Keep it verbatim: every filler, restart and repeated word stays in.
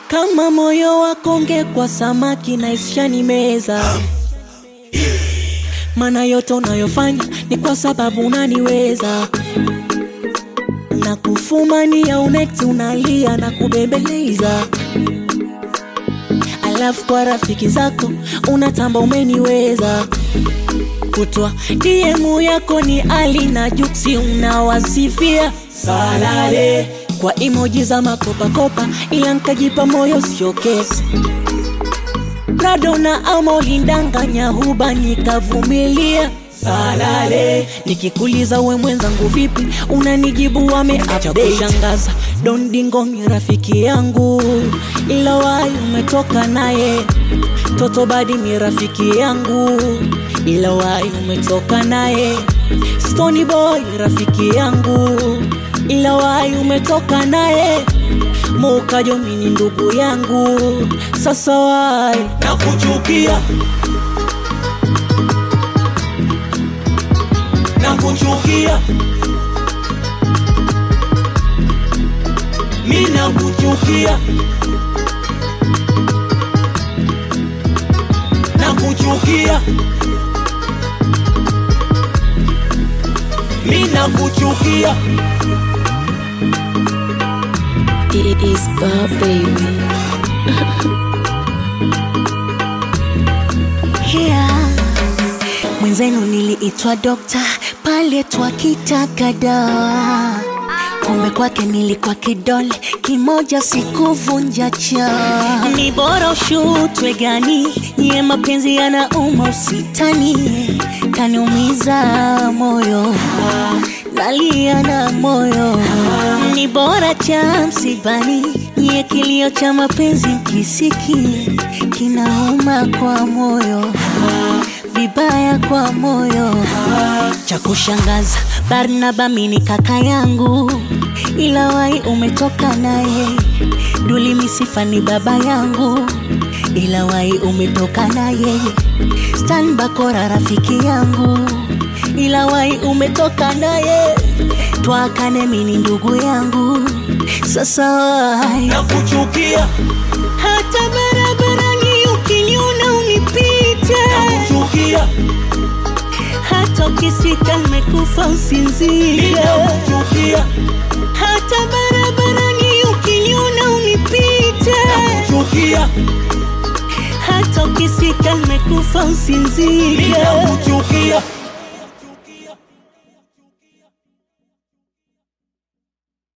Kama moyo wako ungekuwa samaki na isishani meza, maana yote unayofanya ni kwa sababu unaniweza. Na kufumania unekti unalia na kubembeleza, alafu kwa rafiki zako unatamba umeniweza. Kutwa D M yako ni Ali na Juksi unawasifia salale kwa emoji za makopa kopa, ila nkajipa moyo sio kesi. Prado na amo lindanganya huba nikavumilia salale. Nikikuliza we mwenzangu vipi, unanijibu wame-update. Kushangaza Don Dingo ni rafiki yangu, ila wai umetoka naye. Toto Badi ni rafiki yangu, ila wai umetoka naye. Stony Boy rafiki yangu, ila wai umetoka naye. Mukajo mini ndugu yangu, sasa wai nakuchukia, nakuchukia, mimi nakuchukia, nakuchukia, mimi nakuchukia. It is Bob baby. Yeah. Mwenzenu niliitwa dokta pale twakitaka dawa, kumbe kwake nilikuwa kidole kimoja sikuvunja cha. Ni bora ushutwe gani, nye mapenzi yanauma usitani. Kaniumiza moyo, nalia na moyo. Ni bora cha msibani, nye kilio cha mapenzi mkisiki. Kinauma kwa moyo, vibaya kwa moyo. Cha kushangaza Barnaba mini kaka yangu, ila wai umetoka naye. Duli Misifa ni baba yangu, ila wai umetoka naye. Stan Bakora rafiki yangu, ila wai umetoka naye. Twakane mini ndugu yangu, sasa wai Nakuchukia, hata barabarani ukiniona unipite. nakuchukia, Hata ukisika nimekufa usinzike. nakuchukia, Hata barabarani ukiniona unipite. nakuchukia, Hata ukisika nimekufa usinzike. nakuchukia.